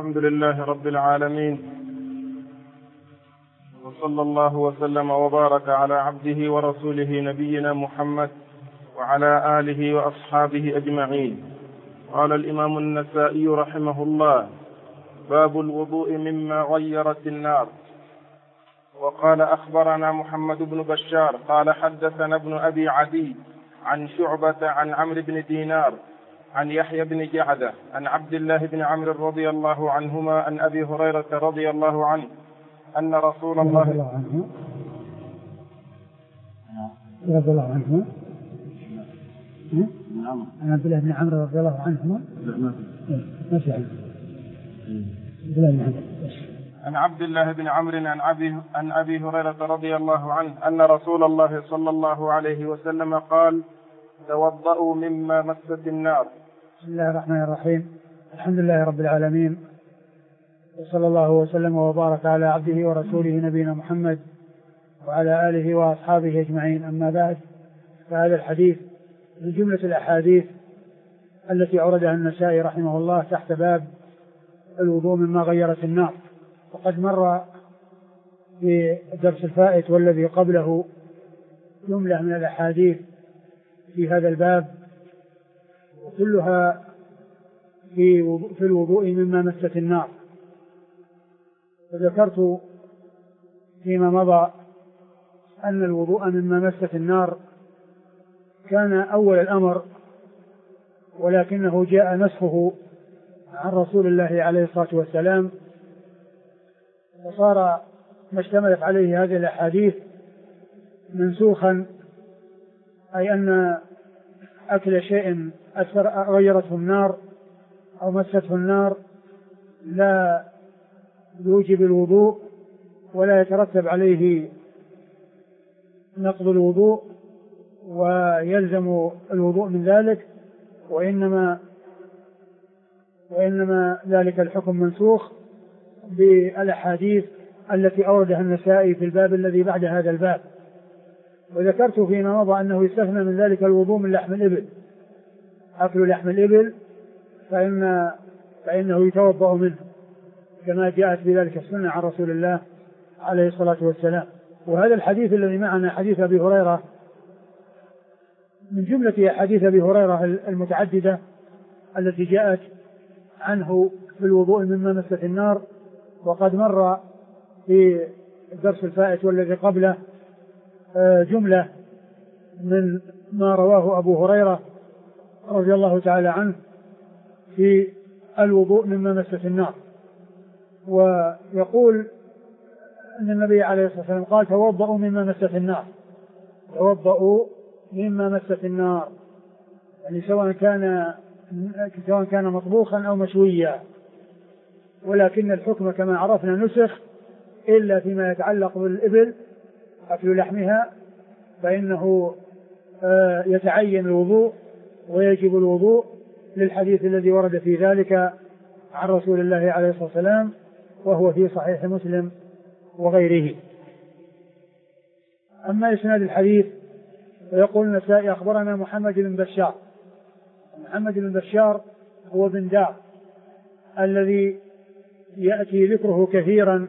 الحمد لله رب العالمين، وصلى الله وسلم وبارك على عبده ورسوله نبينا محمد وعلى آله وأصحابه أجمعين. قال الإمام النسائي رحمه الله: باب الوضوء مما غيرت النار. وقال: أخبرنا محمد بن بشار قال حدثنا ابن أبي عدي عن شعبة عن عمرو بن دينار عن يحيى بن جعدة عن عبد الله بن عمرو رضي الله عنهما عن أبي هريرة رضي الله عنه أن رسول الله رضي الله عنه عن عبد الله بن عمرو رضي الله عنهما عن عبد الله بن عمرو عن أبي هريرة رضي الله عنه أن رسول الله صلى الله عليه وسلم قال: توضؤوا مما مست النار. بسم الله الرحمن الرحيم. الحمد لله رب العالمين، وصلى الله وسلم وبارك على عبده ورسوله نبينا محمد وعلى آله وأصحابه أجمعين. أما بعد، فهذا الحديث من جملة الأحاديث التي أوردها النسائي رحمه الله تحت باب الوضوء مما غيرت النار. وقد مر في الدرس الفائت والذي قبله جملة من الأحاديث في هذا الباب، وكلها في الوضوء مما مست النار. وذكرت فيما مضى أن الوضوء مما مست النار كان أول الأمر، ولكنه جاء نسخه عن رسول الله عليه الصلاة والسلام، وصار ما اشتملت عليه هذه الأحاديث منسوخا، أي أن أكل شيء غيرته النار أو مسته النار لا يوجب الوضوء ولا يترتب عليه نقض الوضوء ويلزم الوضوء من ذلك، وإنما ذلك الحكم منسوخ بالأحاديث التي أوردها النسائي في الباب الذي بعد هذا الباب. وذكرت فيما مضى أنه يستثنى من ذلك الوضوء من لحم الإبل، أكل لحم الإبل فإنه يتوضأ منه كما جاءت بذلك السنة عن رسول الله عليه الصلاة والسلام. وهذا الحديث الذي معنا حديث أبي هريرة من جملة أحاديث أبي هريرة المتعددة التي جاءت عنه في الوضوء مما مست النار. وقد مر في الدرس الفائت والذي قبله جملة من ما رواه أبو هريرة رضي الله تعالى عنه في الوضوء مما مست النار. ويقول أن النبي عليه الصلاة والسلام قال: توضؤوا مما مست النار. توضؤوا مما مست النار، يعني سواء كان مطبوخا أو مشويا، ولكن الحكم كما عرفنا نسخ إلا فيما يتعلق بالإبل أكل لحمها، فإنه يتعين الوضوء ويجب الوضوء للحديث الذي ورد في ذلك عن رسول الله عليه الصلاة والسلام، وهو في صحيح مسلم وغيره. أما إسناد الحديث فيقول النسائي: أخبرنا محمد بن بشار. محمد بن بشار هو بن دار الذي يأتي ذكره كثيرا،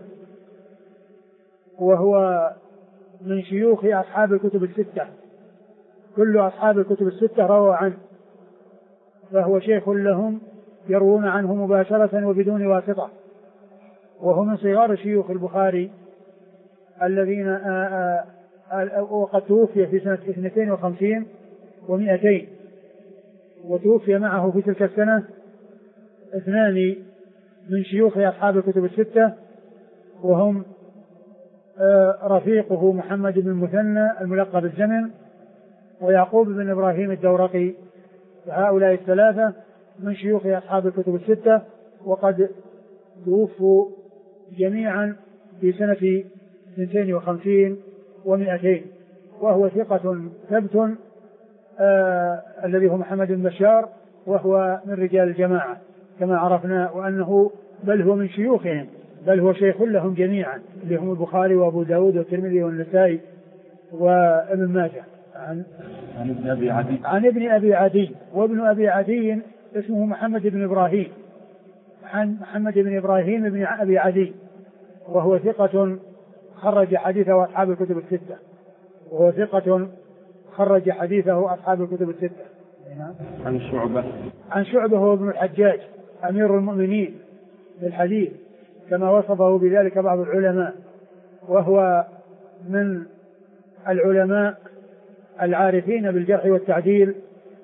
وهو من شيوخ أصحاب الكتب الستة، كل أصحاب الكتب الستة رووا عنه، فهو شيخ لهم يروون عنه مباشرة وبدون واسطة، وهو من صغار شيوخ البخاري الذين وقد توفي في سنة 52 و200، وتوفي معه في تلك السنة 2 من شيوخ أصحاب الكتب الستة، وهم رفيقه محمد بن المثنى الملقب الزمن، ويعقوب بن إبراهيم الدورقي. فهؤلاء 3 من شيوخ أصحاب الكتب الستة، وقد توفوا جميعا في سنة 52 و200، وهو ثقة ثبت الذي هو محمد بن بشار، وهو من رجال الجماعة كما عرفنا، وأنه بل هو من شيوخهم، بل هو شيخ لهم جميعا، اللي هم البخاري وأبو داود والترمذي والنسائي وابن ماجه. عن ابن أبي عدي. وابن أبي عدي اسمه محمد بن إبراهيم عن محمد بن إبراهيم بن أبي عدي وهو ثقة خرج حديثه أصحاب الكتب الستة. وهو ثقة خرج حديثه أصحاب الكتب الستة. عن شعبة هو ابن الحجاج أمير المؤمنين بالحديث كما وصفه بذلك بعض العلماء، وهو من العلماء العارفين بالجرح والتعديل،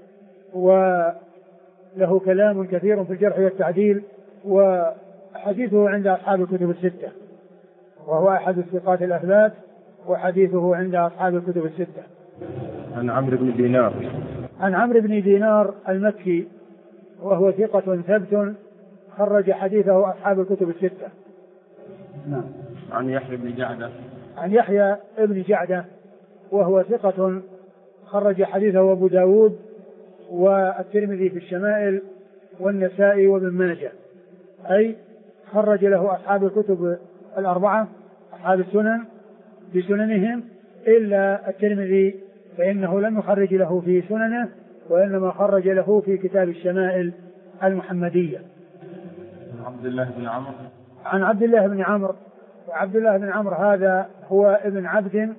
وله كلام كثير في الجرح والتعديل، وحديثه عند أصحاب الكتب الستة، وهو أحد الثقات الأثبات، وحديثه عند أصحاب الكتب الستة. عن عمرو بن دينار. عن عمرو بن دينار المكي وهو ثقة ثبت خرج حديثه أصحاب الكتب الستة. نعم. عن يحيى بن جعدة. عن يحيى بن جعدة وهو ثقة خرج حديثه أبو داود والترمذي في الشمائل والنسائي وابن ماجه، أي خرج له أصحاب الكتب الأربعة أصحاب السنن بسننهم إلا الترمذي فإنه لم يخرج له في سننه، وإنما خرج له في كتاب الشمائل المحمدية. عبد الله بن عمرو. عن عبد الله بن عمرو. وعبد الله بن عمرو هذا هو ابن عبد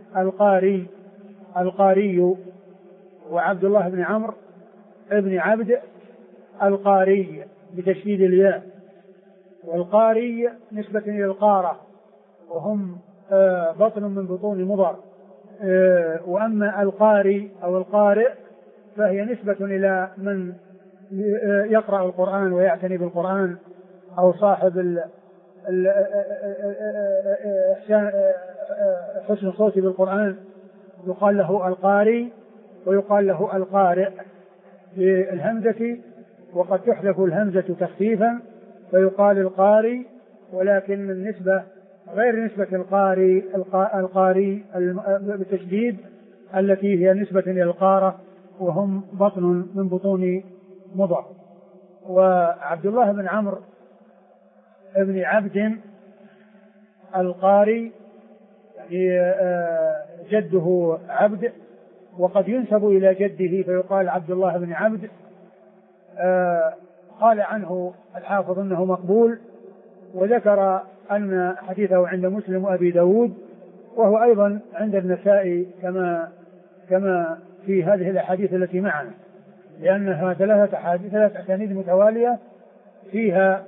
القاري، وعبد الله بن عمرو ابن عبد القاري بتشديد الياء، والقاري نسبة إلى القارة وهم بطن من بطون مضر، وأما القاري أو القارئ فهي نسبة إلى من يقرأ القرآن ويعتني بالقرآن أو صاحب حسن صوت بالقرآن، يقال له القاري ويقال له القارئ بالهمزة، وقد تحذف الهمزة تخفيفا فيقال القاري، ولكن النسبة غير نسبة القاري بالتشديد التي هي نسبة إلى القارة وهم بطن من بطون مضر. وعبد الله بن عمرو ابن عبد القاري يعني جده عبد، وقد ينسب إلى جده فيقال عبد الله بن عبد. قال عنه الحافظ أنه مقبول، وذكر أن حديثه عند مسلم وأبي داود، وهو أيضا عند النسائي كما في هذه الأحاديث التي معنا، لأنها ثلاث أسانيد متوالية فيها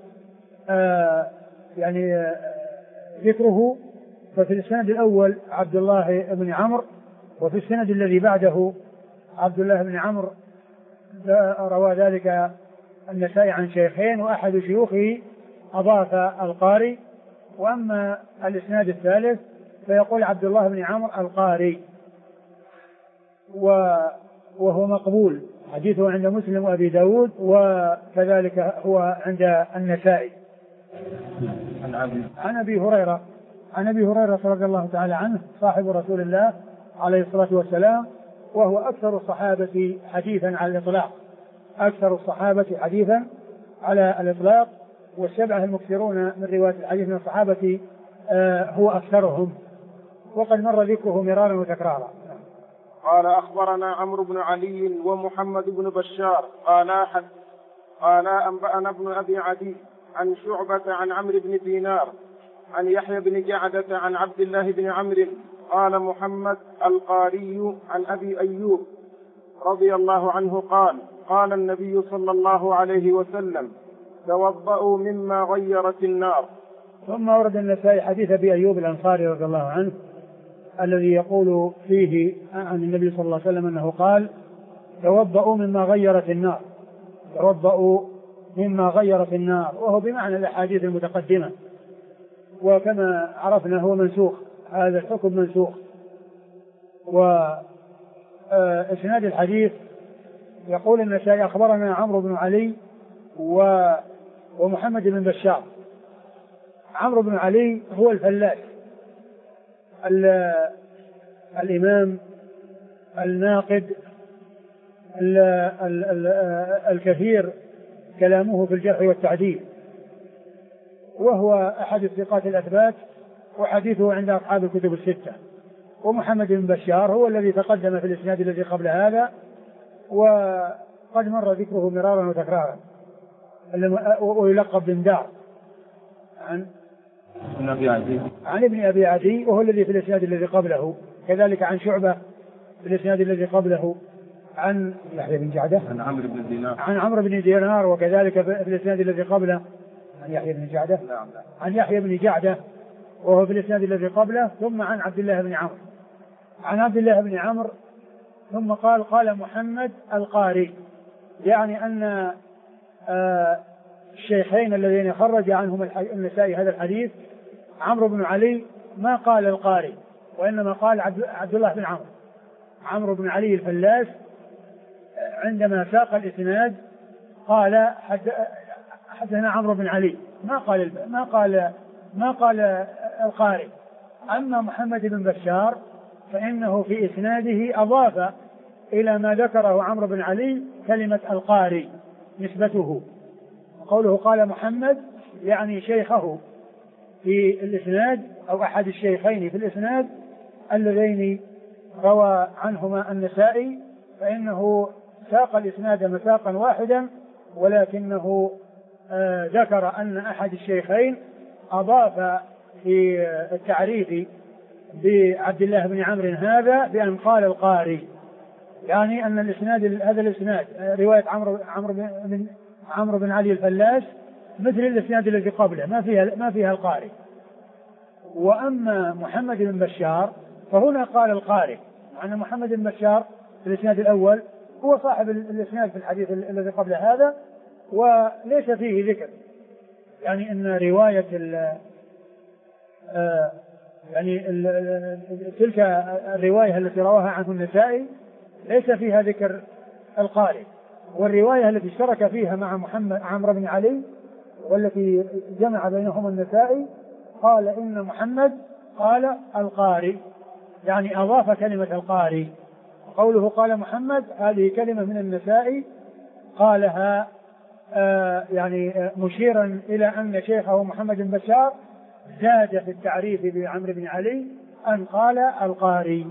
يعني ذكره. ففي السند الأول عبد الله بن عمرو، وفي السند الذي بعده عبد الله بن عمرو روى ذلك النسائي عن شيخين، وأحد شيوخه أضاف القاري، وأما الإسناد الثالث فيقول عبد الله بن عمرو القاري، وهو مقبول حديثه عند مسلم وأبي داود، وكذلك هو عند النسائي. عن أبي هريرة رضي الله تعالى عنه صاحب رسول الله عليه الصلاة والسلام، وهو أكثر الصحابة حديثا على الإطلاق، أكثر الصحابة حديثا على الإطلاق، والسبعة المكثرون من رواية الحديث من الصحابة هو أكثرهم، وقد مر ذكره مرارا وتكرارا. قال أخبرنا عمرو بن علي ومحمد بن بشار قال أنبأنا ابن أبي عدي عن شعبة عن عمرو بن دينار عن يحيى بن جعدة عن عبد الله بن عمرو قال محمد القاري عن أبي أيوب رضي الله عنه قال النبي صلى الله عليه وسلم توضأوا مما غيرت النار. ثم ورد النسائي حديث أبي أيوب الأنصاري رضي الله عنه الذي يقول فيه عن النبي صلى الله عليه وسلم أنه قال توضأوا مما غيرت النار، توضأوا مما غيرت النار، وهو بمعنى الأحاديث المتقدمة، وكما عرفنا هو منسوخ، هذا الحكم منسوخ. وإسناد الحديث يقول النسائي أخبرنا عمرو بن علي ومحمد بن بشار. عمرو بن علي هو الفلاس الإمام الناقد الكثير كلامه في الجرح والتعديل، وهو أحد الثقات الأثبات، وحديثه عند أصحاب الكتب الستة. ومحمد بن بشار هو الذي تقدم في الإسناد الذي قبل هذا، وقد مر ذكره مرارا وتكرارا، ويلقب بن دار. عن ابن أبي عدي وهو الذي في الإسناد الذي قبله، كذلك عن شعبة في الإسناد الذي قبله عن يحيى بن جعدة عن عمرو بن دينار وكذلك في الإسناد الذي قبله عن يحيى بن جعدة عن يحيى بن جعدة وهو في الإسناد الذي قبله، ثم عن عبد الله بن عمرو عن عبد الله بن عمرو ثم قال محمد القاري، يعني أن الشيخين الذين خرج عنهم النسائي هذا الحديث عمرو بن علي ما قال القاري وإنما قال عبد الله بن عمرو. عمرو بن علي الفلاس عندما ساق الإسناد قال حدثنا عمرو بن علي، ما قال القاري. أما محمد بن بشار فإنه في إسناده أضاف إلى ما ذكره عمرو بن علي كلمة القاري نسبته، قوله قال محمد يعني شيخه في الإسناد أو أحد الشيخين في الإسناد اللذين روى عنهما النسائي، فإنه ساق الإسناد مساقا واحدا، ولكنه ذكر أن أحد الشيخين أضاف في التعريف بعبد الله بن عمرو هذا بأن قال القاري، يعني أن الإسناد هذا الإسناد رواية عمرو بن علي الفلاس مثل الإسناد الذي قبله ما فيها القاري. وأما محمد بن بشار فهنا قال القاري، أن محمد بن بشار في الإسناد الأول هو صاحب الإسناد في الحديث الذي قبل هذا، وليس فيه ذكر يعني أن رواية تلك الرواية التي رواها عنه النسائي ليس فيها ذكر القاري. والرواية التي اشترك فيها مع عمرو بن علي والتي جمع بينهما النسائي قال إن محمد قال القاري، يعني أضاف كلمة القاري. قوله قال محمد هذه كلمة من النسائي قالها يعني مشيرا إلى أن شيخه محمد بن بشار زاد في التعريف بعمرو بن علي أن قال القاري.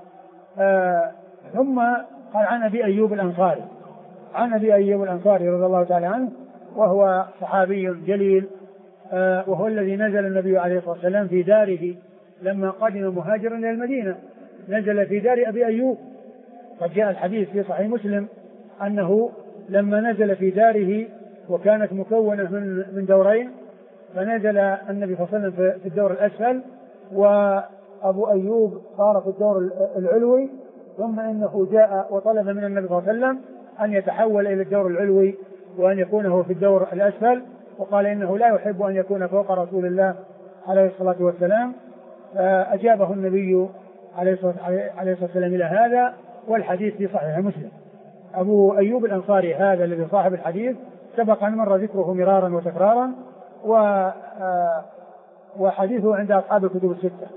ثم قال عن أبي أيوب الأنصاري، عن أبي أيوب الأنصاري رضي الله تعالى عنه وهو صحابي جليل، وهو الذي نزل النبي عليه الصلاة والسلام في داره لما قدم مهاجرا إلى المدينة، نزل في دار أبي أيوب. قد جاء الحديث في صحيح مسلم أنه لما نزل في داره وكانت مكونة من دورين، فنزل النبي صلى الله عليه وسلم في الدور الأسفل وأبو أيوب صار في الدور العلوي، ثم إنه جاء وطلب من النبي صلى الله عليه وسلم أن يتحول إلى الدور العلوي وأن يكون هو في الدور الأسفل، وقال إنه لا يحب أن يكون فوق رسول الله عليه الصلاة والسلام، فأجابه النبي عليه الصلاة والسلام إلى هذا، والحديث في صحيح مسلم. أبو أيوب الأنصاري هذا الذي صاحب الحديث سبق أن مر ذكره مرارا وتكرارا، وحديثه عند أصحاب الكتب الستة.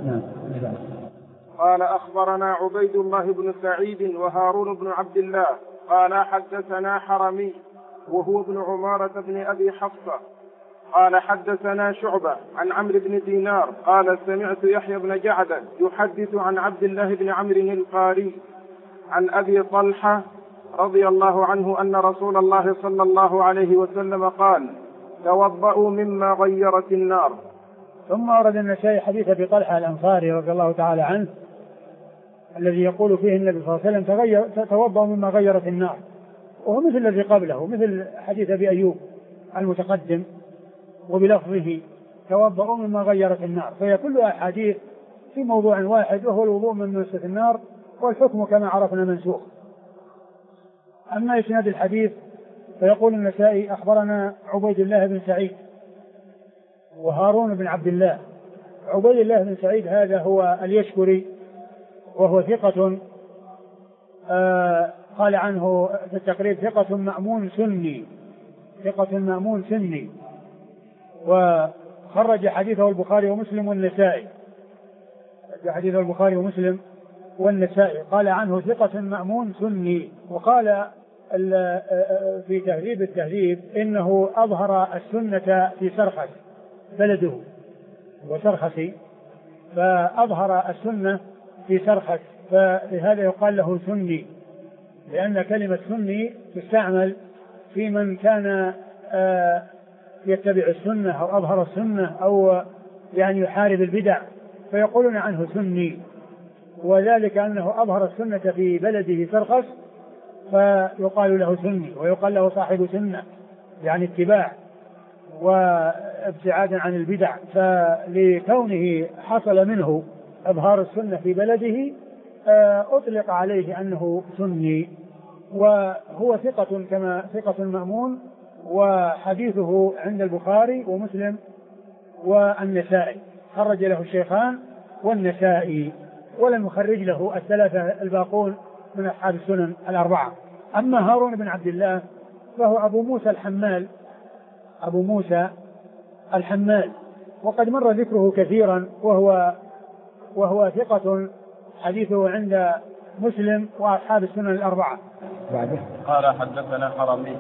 قال أخبرنا عبيد الله بن سعيد وهارون بن عبد الله قال حدثنا حرمي وهو ابن عمارة بن أبي حفصة قال حدثنا شعبة عن عمرو بن دينار قال سمعت يحيى بن جعدة يحدث عن عبد الله بن عمرو القاري عن أبي طلحة رضي الله عنه أن رسول الله صلى الله عليه وسلم قال توضأوا مما غيرت النار. ثم أورد النسائي حديث أبي طلحة الأنصاري رضي الله تعالى عنه الذي يقول فيه النبي صلى الله عليه وسلم توضأوا مما غيرت النار، وهو مثل الذي قبله مثل حديث أبي أيوب المتقدم وبلفظه توضأوا مما غيرت النار، فهي كلها أحاديث في موضوع واحد وهو الوضوء من مسة النار، والحكم كما عرفنا منسوخ. أما إسناد الحديث فيقول النسائي أخبرنا عبيد الله بن سعيد وهارون بن عبد الله. عبيد الله بن سعيد هذا هو اليشكري وهو ثقة، قال عنه في التقريب ثقة مأمون سني، ثقة مأمون سني، وخرج حديثه البخاري ومسلم والنسائي، حديث البخاري ومسلم والنسائي. قال عنه ثقة مأمون سني. وقال في تهذيب التهذيب إنه أظهر السنة في سرخس بلده وسرخسي، فأظهر السنة في سرخس، فلهذا يقال له سني، لأن كلمة سني تستعمل في من كان يتبع السنة أو أظهر السنة أو يعني يحارب البدع فيقولون عنه سني، وذلك أنه أظهر السنة في بلده سرخس فيقال له سني، ويقال له صاحب سنة يعني اتباع وابتعادا عن البدع. فلكونه حصل منه إظهار السنة في بلده أطلق عليه أنه سني، وهو ثقة كما ثقة مأمون، وحديثه عند البخاري ومسلم والنسائي، خرج له الشيخان والنسائي، ولم يخرج له الثلاثة الباقون من أصحاب السنن الأربعة. أما هارون بن عبد الله فهو أبو موسى الحمال، وقد مر ذكره كثيرا، وهو ثقة حديثه عند مسلم وأصحاب السنن الأربعة. بعده قال حدثنا حرمي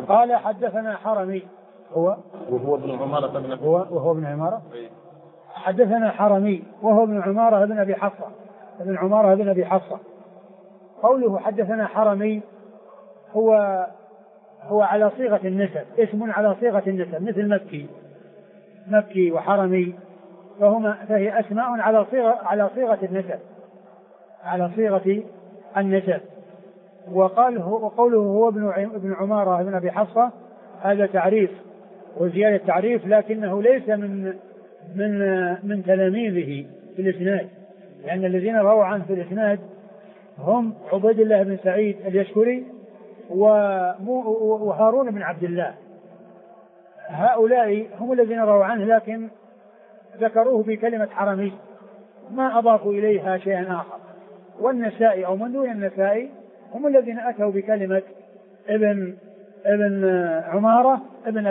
وهو ابن عمارة حدثنا حرمي وهو ابن عمارة بن أبي حفصة. قوله حدثنا حرمي هو على صيغة النسب، اسم على صيغة النسب، مثل مكي وحرمي، فهي أسماء على صيغة النسب. وقوله هو ابن عمارة بن أبي حفصة هذا تعريف وزيادة تعريف، لكنه ليس من تلاميذه في الإسناد، لأن الذين رووا عنه في الإسناد هم عبيد الله بن سعيد اليشكري وهارون بن عبد الله، هؤلاء هم الذين رووا عنه، لكن ذكروه بكلمة حرمي، ما أضافوا إليها شيئا آخر. والنسائي أو من دون النسائي هم الذين أتوا بكلمة ابن عمارة ابن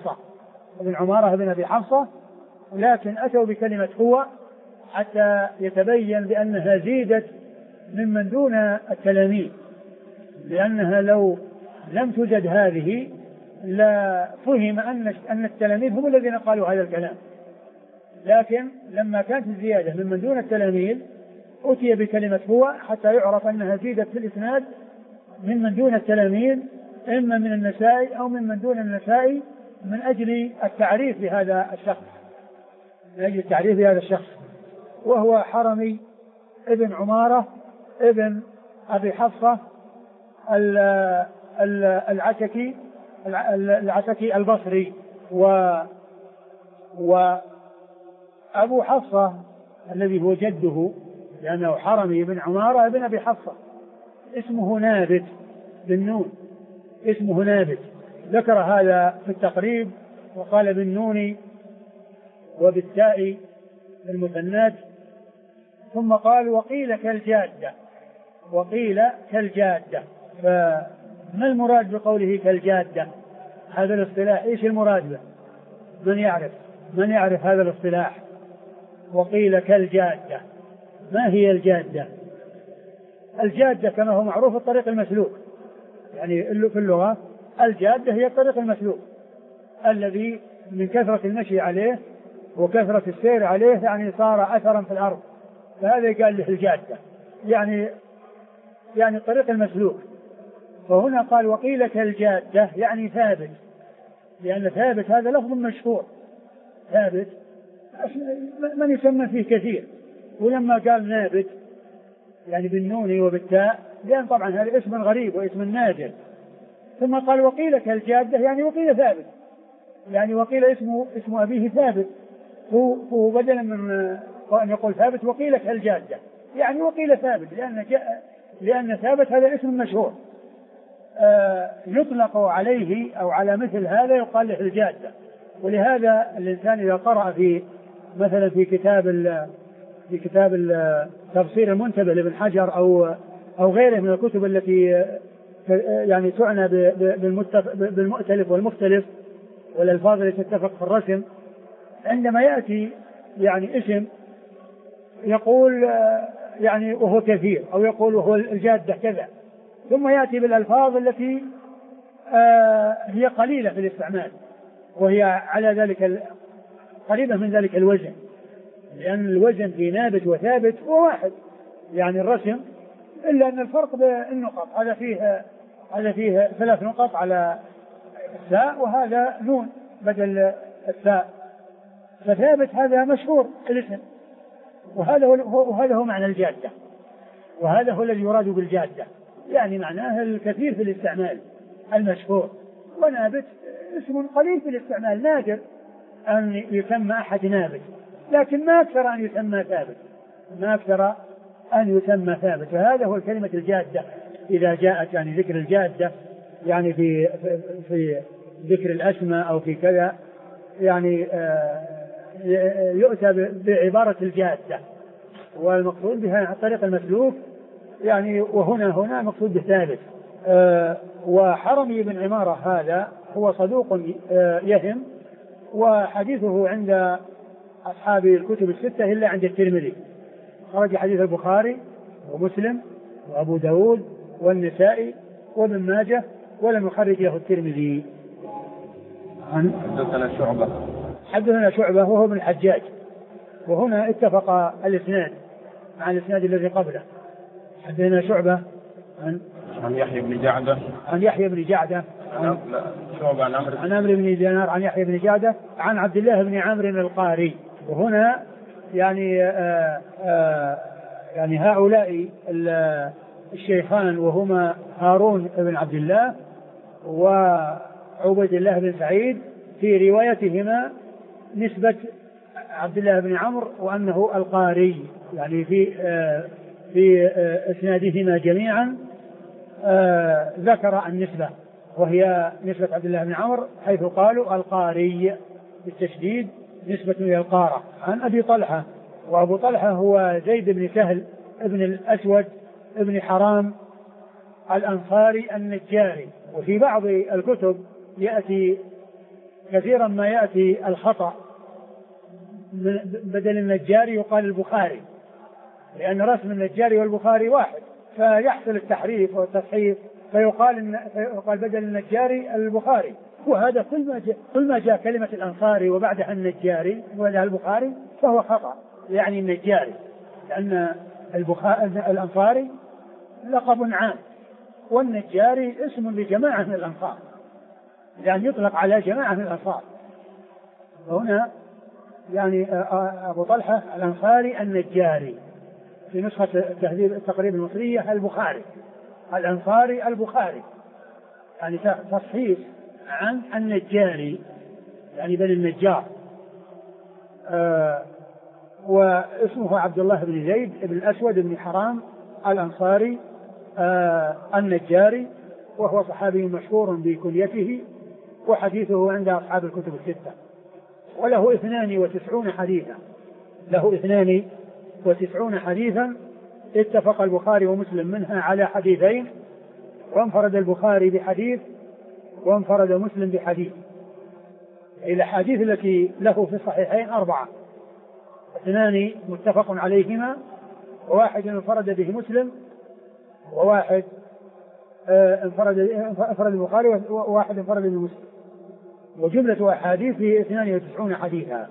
أبي حفصة، لكن أتوا بكلمة هو حتى يتبين بأنها زيدت ممن دون التلاميذ، لأنها لو لم توجد هذه لا فهم أن التلاميذ هم الذين قالوا هذا الكلام، لكن لما كانت الزيادة ممن دون التلاميذ أتي بكلمة هو حتى يعرف أنها زيدت في الإسناد ممن دون التلاميذ، إما من النسائي أو ممن دون النسائي، من أجل التعريف بهذا الشخص، وهو حرمي ابن عمارة ابن أبي حفصة العتكي البصري. وأبو حفصة الذي هو جده، لأنه حرمي بن عمارة بن أبي حفصة، اسمه نابت بالنون، ذكر هذا في التقريب، وقال بالنون وبالتاء المثنات، ثم قال وقيل كالجادة. فما المراد بقوله كالجادة؟ هذا الاصطلاح ايش المراد به؟ من يعرف هذا الاصطلاح؟ وقيل كالجادة، ما هي الجادة؟ الجادة كما هو معروف الطريق المسلوك، يعني في اللغة الجادة هي الطريق المسلوك الذي من كثرة المشي عليه وكثرة السير عليه يعني صار أثرا في الأرض، فهذا قال له الجادة، يعني الطريق المسلوك. فهنا قال وقيل كالجادة يعني ثابت، لأن ثابت هذا لفظ مشهور، ثابت من يسمى فيه كثير، ولما قال نابت يعني بالنون وبالتاء، لأن طبعا هذا اسم غريب واسم نادر، ثم قال وقيل كالجادة يعني وقيل ثابت، يعني وقيل اسم أبيه ثابت، هو بدلا من أن يقول ثابت وقيل كالجادة يعني وقيل ثابت، لأن ثابت هذا اسم مشهور يطلق عليه أو على مثل هذا يقال له الجادة. ولهذا الإنسان إذا قرأ مثلا في كتاب تفسير المنتبه لابن حجر أو غيره من الكتب التي يعني تعنى بالمؤتلف والمختلف والألفاظ التي تتفق في الرسم، عندما يأتي يعني اسم يقول يعني وهو كثير، أو يقول وهو الجادة كذا، ثم يأتي بالألفاظ التي هي قليلة في الاستعمال، وهي على ذلك قريبة من ذلك الوزن، لأن الوزن في نابت وثابت هو واحد، يعني الرسم، إلا أن الفرق بالنقط، هذا فيه 3 نقط على الساء، وهذا نون بدل الثاء، فثابت هذا مشهور الاسم، وهذا هو معنى الجادة، وهذا هو الذي يراد بالجادة، يعني معناه الكثير في الاستعمال المشهور. ونابت اسم قليل في الاستعمال، نادر أن يسمى أحد نابت، لكن ما أكثر أن يسمى ثابت، ما أكثر أن يسمى ثابت. فهذا هو الكلمة الجادة إذا جاءت، يعني ذكر الجادة يعني في ذكر الأسماء أو في كذا، يعني يؤتى بعبارة الجادة، والمقصود بها الطريق المسلوك، يعني وهنا مقصود بثابت. وحرمي بن عمارة هذا هو صدوق يهم، وحديثه عند أصحاب الكتب الستة إلا عند الترمذي، خرج حديث البخاري ومسلم وأبو داود والنسائي وابن ماجه، ولم يخرج له الترمذي. حدثنا شعبة وهو ابن الحجاج، وهنا اتفق الاثنان مع الاسناد الذي قبله. حدثنا شعبة عن يحيى بن جعدة عن عمرو بن دينار عن يحيى بن جعدة عن عبد الله بن عمرو القاري. وهنا يعني هؤلاء الشيخان وهما هارون بن عبد الله وعبيد الله بن سعيد، في روايتهما نسبة عبد الله بن عمرو وأنه القاري، يعني في اسنادهما جميعا ذكر النسبة، وهي نسبة عبد الله بن عمرو حيث قالوا القاري بالتشديد نسبة إلى القارة. عن أبي طلحة، وأبو طلحة هو زيد بن سهل ابن الأسود ابن حرام الأنصاري النجاري. وفي بعض الكتب يأتي كثيرا ما يأتي الخطأ، بدل النجاري يقال البخاري، لأن رسم النجاري والبخاري واحد، فيحصل التحريف والتصحيف، فيقال بدل النجاري البخاري. وهذا كل ما جاء كلمة الأنصاري وبعدها النجاري وبعدها البخاري فهو خطأ، يعني النجاري، لأن الأنصاري لقب عام، والنجاري اسم لجماعة من الأنصار، يعني يطلق على جماعة من الأنصار. هنا يعني أبو طلحة الأنصاري النجاري، في نسخة التقريب المصرية البخاري، الأنصاري البخاري، يعني تصحيح عن النجاري، يعني بل النجار. واسمه عبد الله بن زيد بن الأسود بن حرام الأنصاري النجاري، وهو صحابي مشهور بكنيته، وحديثه عند أصحاب الكتب الستة، وله 92 حديثا، له 92 حديثا، اتفق البخاري ومسلم منها على حديثين، وانفرد البخاري بحديث وانفرد مسلم بحديث. الأحاديث التي له في الصحيحين 4، 2 متفق عليهما، وواحد انفرد به مسلم، وواحد انفرد البخاري، وواحد انفرد به مسلم، وجملة أحاديث في 92 حديثا.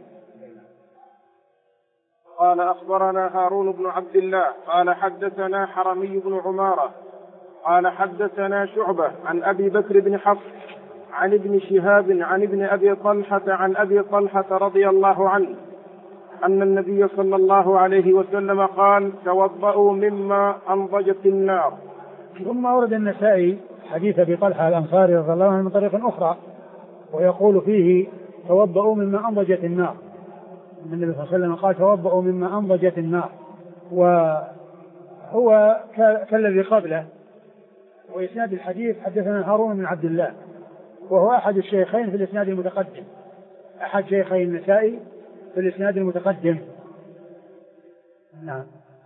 قال أخبرنا هارون بن عبد الله قال حدثنا حرمي بن عمارة قال حدثنا شعبة عن أبي بكر بن حفص عن ابن شهاب عن ابن أبي طلحة عن أبي طلحة رضي الله عنه أن النبي صلى الله عليه وسلم قال: توضؤوا مما أنضجت النار. ثم ورد النسائي حديث أبي طلحة الأنصاري رضي الله عنه من طريق أخرى، ويقول فيه: توضؤوا مما أنضجت النار. النبي صلى الله عليه وسلم قال: توضؤوا مما أنضجت النار، وهو كالذي قبله. وإسناد الحديث حدثنا هارون بن عبد الله، وهو أحد الشيخين في الإسناد المتقدم، أحد شيخي النسائي في الإسناد المتقدم. نعم.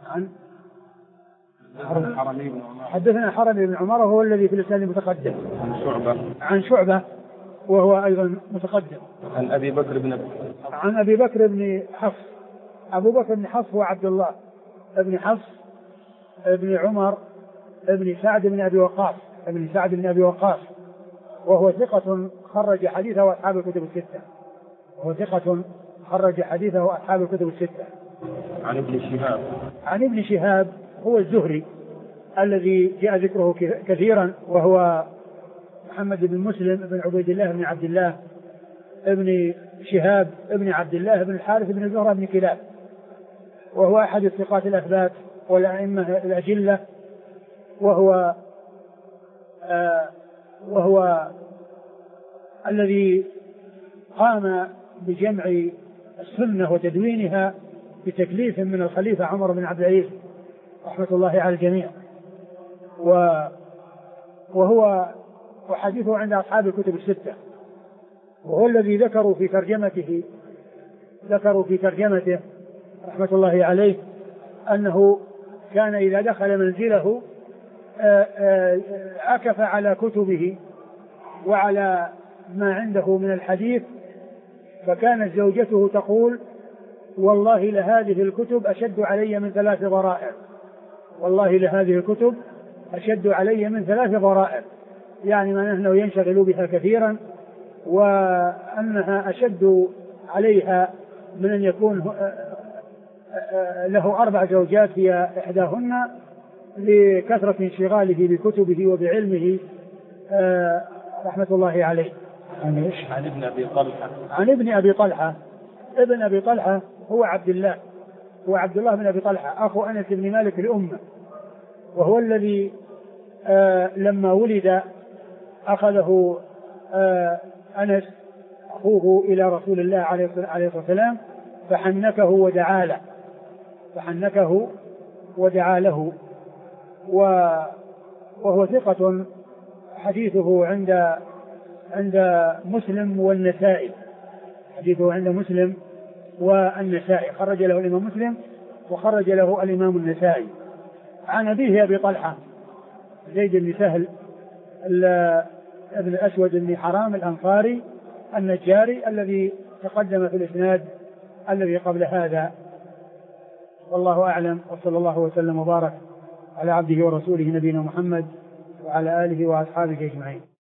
حدثنا حرمي بن عمارة وهو الذي في الإسناد المتقدم. عن شعبة وهو أيضا متقدم. عن أبي بكر بن حفص. أبو بكر بن حفص هو عبد الله بن حفص بن عمر بن سعد بن أبي وقاص، وهو ثقة خرج حديثه أصحاب الكتب الستة. عن ابن شهاب هو الزهري الذي جاء ذكره كثيرا، وهو محمد بن مسلم بن عبيد الله بن عبد الله ابن شهاب ابن عبد الله بن الحارث بن زهرة بن كلاب، وهو أحد الثقات الأثبات والأئمة الأجلة، وهو الذي قام بجمع السنة وتدوينها بتكليف من الخليفة عمر بن عبد العزيز رحمة الله على الجميع. وهو وحديثه عند أصحاب الكتب الستة، وهو الذي ذكروا في ترجمته رحمة الله عليه أنه كان إذا دخل منزله عكف على كتبه وعلى ما عنده من الحديث، فكانت زوجته تقول: والله لهذه الكتب أشد علي من 3 ضرائر، والله لهذه الكتب أشد علي من 3 ضرائر، يعني من أنه ينشغل بها كثيرا، وأنها أشد عليها من أن يكون له 4 زوجات هي إحداهن، لكثرة انشغاله بكتبه وبعلمه رحمة الله عليه. عن ابن أبي طلحة. عن ابن أبي طلحة. ابن أبي طلحة هو عبد الله بن أبي طلحة أخو أنس بن مالك الأمة، وهو الذي لما ولد أخذه أنس أخوه إلى رسول الله عليه الصلاة والسلام فحنكه ودعا له، وهو ثقة، حديثه عند مسلم والنسائي، خرج له الإمام مسلم وخرج له الإمام النسائي. عن أبيه أبي طلحة زيد بن سهل ابن الأسود بن حرام الأنصاري النجاري الذي تقدم في الإسناد الذي قبل هذا. والله أعلم، وصلى الله وسلم وبارك على عبده ورسوله نبينا محمد وعلى آله وأصحابه أجمعين.